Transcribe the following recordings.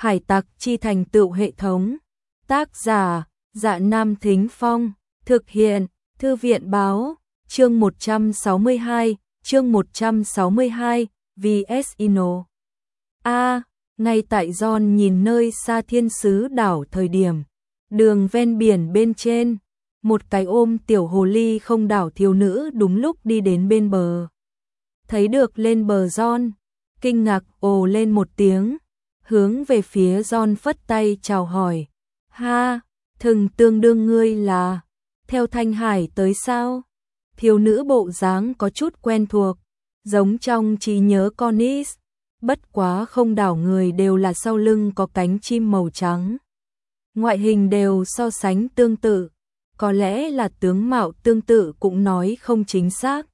Hải tặc chi thành tựu hệ thống. Tác giả, Dạ Nam Thính Phong. Thực hiện, Thư viện Báo. Chương 162, VS Ino. Ngay tại John nhìn nơi xa thiên sứ đảo thời điểm, đường ven biển bên trên, một cái ôm tiểu hồ ly không đảo thiếu nữ đúng lúc đi đến bên bờ. Thấy được lên bờ John, kinh ngạc ồ lên một tiếng, hướng về phía John phất tay chào hỏi. Ha, thừng tương đương ngươi là theo Thanh Hải tới sao? Thiếu nữ bộ dáng có chút quen thuộc, giống trong trí nhớ Connis, bất quá không đảo người đều là sau lưng có cánh chim màu trắng. Ngoại hình đều so sánh tương tự, có lẽ là tướng mạo tương tự cũng nói không chính xác.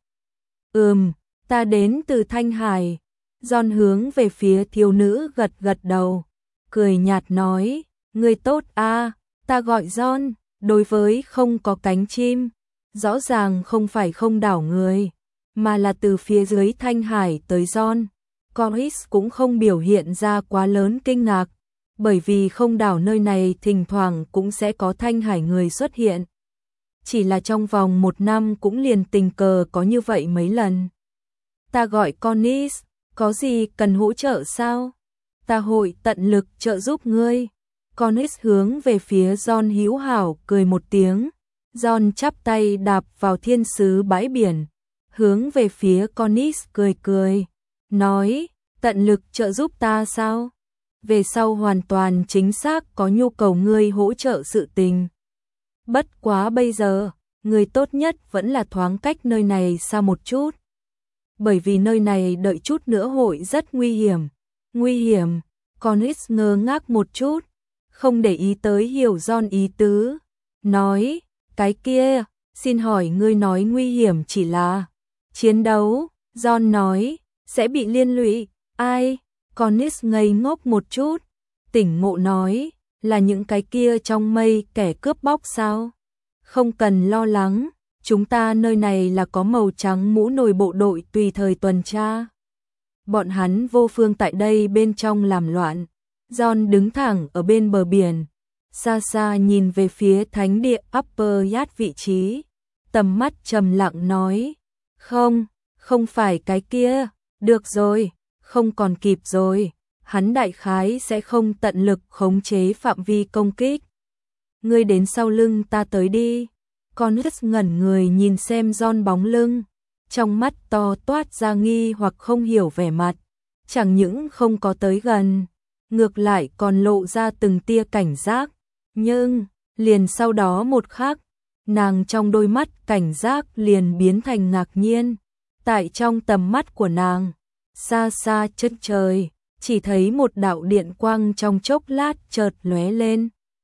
Ta đến từ Thanh Hải. John hướng về phía thiếu nữ gật gật đầu, cười nhạt nói, ngươi tốt a, ta gọi John, đối với không có cánh chim, rõ ràng không phải không đảo người, mà là từ phía dưới Thanh Hải tới John. Corris cũng không biểu hiện ra quá lớn kinh ngạc, bởi vì không đảo nơi này thỉnh thoảng cũng sẽ có Thanh Hải người xuất hiện. Chỉ là trong vòng 1 năm cũng liền tình cờ có như vậy mấy lần. Ta gọi Cornis, có gì cần hỗ trợ sao? Ta hội tận lực trợ giúp ngươi. Cornis hướng về phía John hữu hảo cười một tiếng. John chắp tay đạp vào thiên sứ bãi biển, hướng về phía Cornis cười cười, nói, tận lực trợ giúp ta sao? Về sau hoàn toàn chính xác có nhu cầu ngươi hỗ trợ sự tình. Bất quá bây giờ, người tốt nhất vẫn là thoáng cách nơi này xa một chút. Bởi vì nơi này đợi chút nữa hội rất nguy hiểm. Nguy hiểm? Cornis ngơ ngác một chút, không để ý tới hiểu John ý tứ. Nói, cái kia, xin hỏi ngươi nói nguy hiểm chỉ là chiến đấu. John nói, sẽ bị liên lụy. Ai? Cornis ngây ngốc một chút, tỉnh ngộ nói, là những cái kia trong mây kẻ cướp bóc sao? Không cần lo lắng, chúng ta nơi này là có màu trắng mũ nồi bộ đội tùy thời tuần tra. Bọn hắn vô phương tại đây bên trong làm loạn. John đứng thẳng ở bên bờ biển, xa xa nhìn về phía thánh địa Upper Yacht vị trí, tầm mắt trầm lặng nói, không phải cái kia, được rồi, không còn kịp rồi, hắn đại khái sẽ không tận lực khống chế phạm vi công kích. Ngươi đến sau lưng ta tới đi. Cornelius ngẩn người nhìn xem John bóng lưng, trong mắt to toát ra nghi hoặc không hiểu vẻ mặt, chẳng những không có tới gần, ngược lại còn lộ ra từng tia cảnh giác, nhưng liền sau đó một khắc, nàng trong đôi mắt cảnh giác liền biến thành ngạc nhiên. Tại trong tầm mắt của nàng, xa xa chân trời, chỉ thấy một đạo điện quang trong chốc lát chợt lóe lên,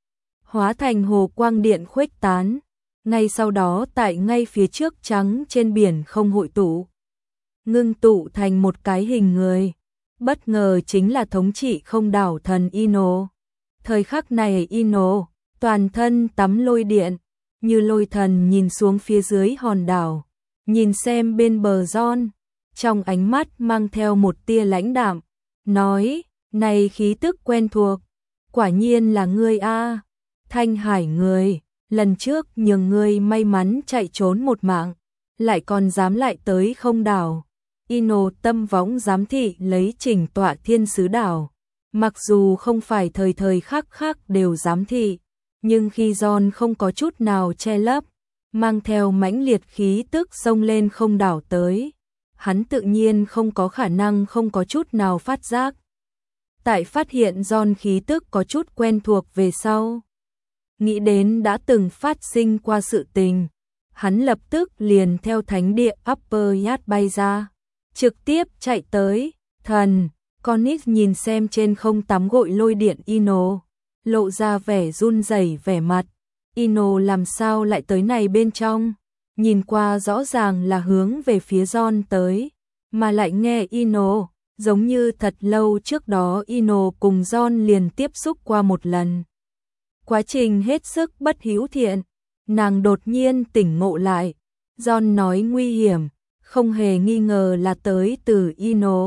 hóa thành hồ quang điện khuếch tán. Ngay sau đó tại ngay phía trước trắng trên biển không hội tụ, ngưng tụ thành một cái hình người. Bất ngờ chính là thống trị không đảo thần Ino. Thời khắc này Ino, toàn thân tắm lôi điện, như lôi thần nhìn xuống phía dưới hòn đảo, nhìn xem bên bờ John, trong ánh mắt mang theo một tia lãnh đạm, nói, này khí tức quen thuộc, quả nhiên là ngươi a, Thanh Hải người. Lần trước nhường ngươi may mắn chạy trốn một mạng, lại còn dám lại tới không đảo. Ino tâm võng giám thị lấy chỉnh tọa thiên sứ đảo. Mặc dù không phải thời thời khắc khắc đều giám thị, nhưng khi John không có chút nào che lấp, mang theo mãnh liệt khí tức xông lên không đảo tới, hắn tự nhiên không có khả năng không có chút nào phát giác. Tại phát hiện John khí tức có chút quen thuộc về sau, nghĩ đến đã từng phát sinh qua sự tình, hắn lập tức liền theo thánh địa Upper Yacht bay ra, trực tiếp chạy tới. Thần, Cornelius nhìn xem trên không tắm gội lôi điện Ino, lộ ra vẻ run rẩy vẻ mặt. Ino làm sao lại tới này bên trong? Nhìn qua rõ ràng là hướng về phía John tới, mà lại nghe Ino, giống như thật lâu trước đó Ino cùng John liền tiếp xúc qua một lần. Quá trình hết sức bất hữu thiện, nàng đột nhiên tỉnh ngộ lại. John nói nguy hiểm, không hề nghi ngờ là tới từ Ino.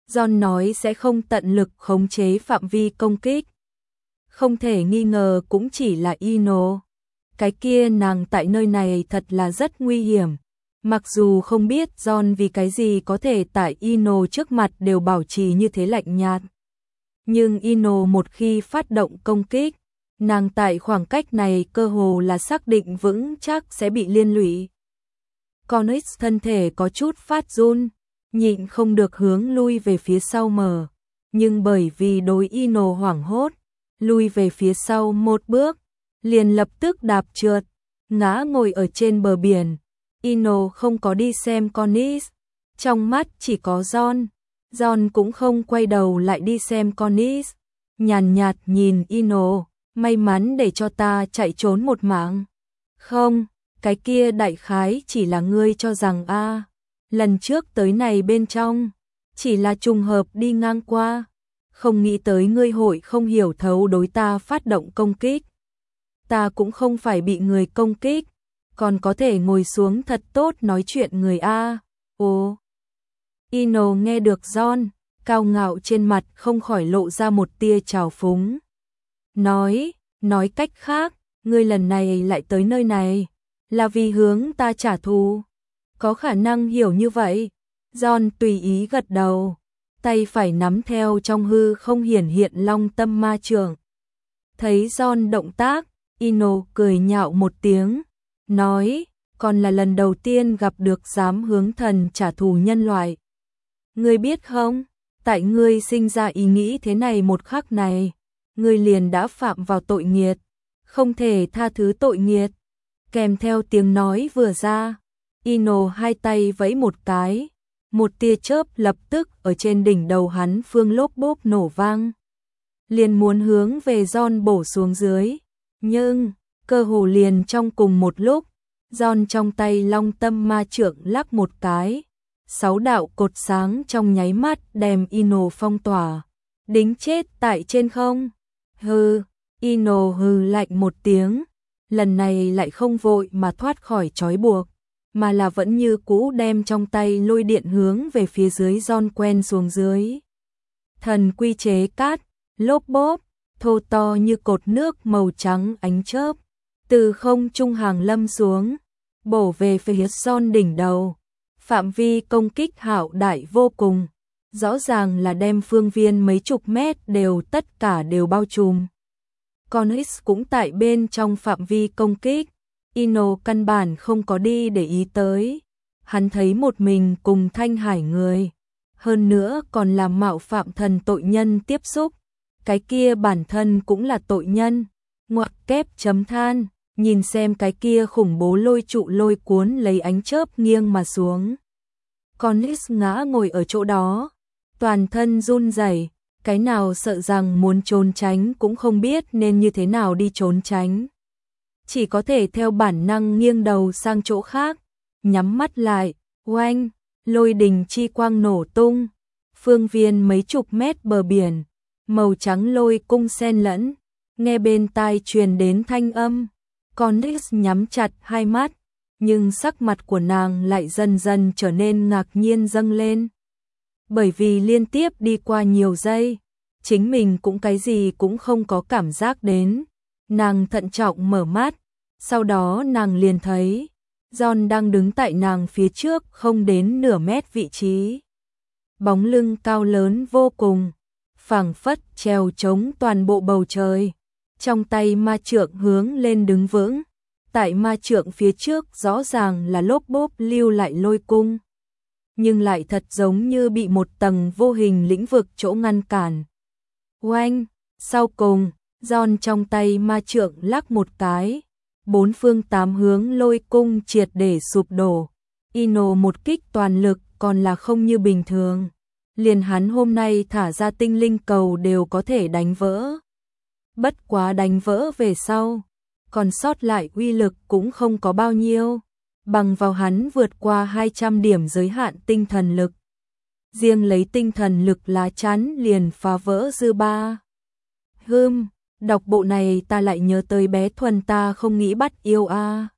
John nói sẽ không tận lực khống chế phạm vi công kích. Không thể nghi ngờ cũng chỉ là Ino. Cái kia nàng tại nơi này thật là rất nguy hiểm. Mặc dù không biết John vì cái gì có thể tại Ino trước mặt đều bảo trì như thế lạnh nhạt. Nhưng Ino một khi phát động công kích, nàng tại khoảng cách này cơ hồ là xác định vững chắc sẽ bị liên lụy. Connix thân thể có chút phát run, nhịn không được hướng lui về phía sau mở. Nhưng bởi vì đối Ino hoảng hốt, lui về phía sau một bước, liền lập tức đạp trượt, ngã ngồi ở trên bờ biển. Ino không có đi xem Connix, trong mắt chỉ có John. John cũng không quay đầu lại đi xem Connix, nhàn nhạt nhìn Ino, may mắn để cho ta chạy trốn một mạng. Không, cái kia đại khái chỉ là ngươi cho rằng lần trước tới này bên trong, chỉ là trùng hợp đi ngang qua, không nghĩ tới ngươi hội không hiểu thấu đối ta phát động công kích. Ta cũng không phải bị người công kích, còn có thể ngồi xuống thật tốt nói chuyện người Ồ. Ino nghe được John, cao ngạo trên mặt không khỏi lộ ra một tia trào phúng. Nói cách khác, ngươi lần này lại tới nơi này, là vì hướng ta trả thù. Có khả năng hiểu như vậy. John tùy ý gật đầu, tay phải nắm theo trong hư không hiển hiện long tâm ma trượng. Thấy John động tác, Ino cười nhạo một tiếng, nói, còn là lần đầu tiên gặp được dám hướng thần trả thù nhân loại. Ngươi biết không, tại ngươi sinh ra ý nghĩ thế này một khắc này, ngươi liền đã phạm vào tội nghiệt, không thể tha thứ tội nghiệt. Kèm theo tiếng nói vừa ra, Ino hai tay vẫy một cái, một tia chớp lập tức ở trên đỉnh đầu hắn phương lốp bốp nổ vang. Liền muốn hướng về John bổ xuống dưới, nhưng cơ hồ liền trong cùng một lúc, John trong tay long tâm ma trượng lắc một cái, 6 đạo cột sáng trong nháy mắt đem Ino phong tỏa, đính chết tại trên không. Hừ, Ino hừ lạnh một tiếng, lần này lại không vội mà thoát khỏi trói buộc, mà là vẫn như cũ đem trong tay lôi điện hướng về phía dưới John quen xuống dưới. Thần quy chế cát, lốp bốp, thô to như cột nước màu trắng ánh chớp, từ không trung hàng lâm xuống, bổ về phía John đỉnh đầu. Phạm vi công kích hạo đại vô cùng, rõ ràng là đem phương viên mấy chục mét đều tất cả đều bao trùm. Connix cũng tại bên trong phạm vi công kích, Ino căn bản không có đi để ý tới. Hắn thấy một mình cùng Thanh Hải người, hơn nữa còn là mạo phạm thần tội nhân tiếp xúc, cái kia bản thân cũng là tội nhân. Ngoặc kép chấm than, nhìn xem cái kia khủng bố lôi trụ lôi cuốn lấy ánh chớp nghiêng mà xuống. Connix ngã ngồi ở chỗ đó, toàn thân run rẩy, cái nào sợ rằng muốn trốn tránh cũng không biết nên như thế nào đi trốn tránh. Chỉ có thể theo bản năng nghiêng đầu sang chỗ khác, nhắm mắt lại, oanh, lôi đình chi quang nổ tung, phương viên mấy chục mét bờ biển, màu trắng lôi cung xen lẫn, nghe bên tai truyền đến thanh âm. Connix nhắm chặt hai mắt, nhưng sắc mặt của nàng lại dần dần trở nên ngạc nhiên dâng lên. Bởi vì liên tiếp đi qua nhiều giây, chính mình cũng cái gì cũng không có cảm giác đến. Nàng thận trọng mở mắt, sau đó nàng liền thấy John đang đứng tại nàng phía trước không đến nửa mét vị trí. Bóng lưng cao lớn vô cùng, phảng phất treo trống toàn bộ bầu trời. Trong tay ma trượng hướng lên đứng vững, tại ma trượng phía trước rõ ràng là lốp bốp lưu lại lôi cung, nhưng lại thật giống như bị một tầng vô hình lĩnh vực chỗ ngăn cản. Oanh, sau cùng, John trong tay ma trượng lắc một cái, 4 phương 8 hướng lôi cung triệt để sụp đổ. Ino một kích toàn lực còn là không như bình thường, liền hắn hôm nay thả ra tinh linh cầu đều có thể đánh vỡ. Bất quá đánh vỡ về sau, còn sót lại uy lực cũng không có bao nhiêu, bằng vào hắn vượt qua 200 điểm giới hạn tinh thần lực. Riêng lấy tinh thần lực lá chắn liền phá vỡ dư ba. Đọc bộ này ta lại nhớ tới bé Thuần ta không nghĩ bắt yêu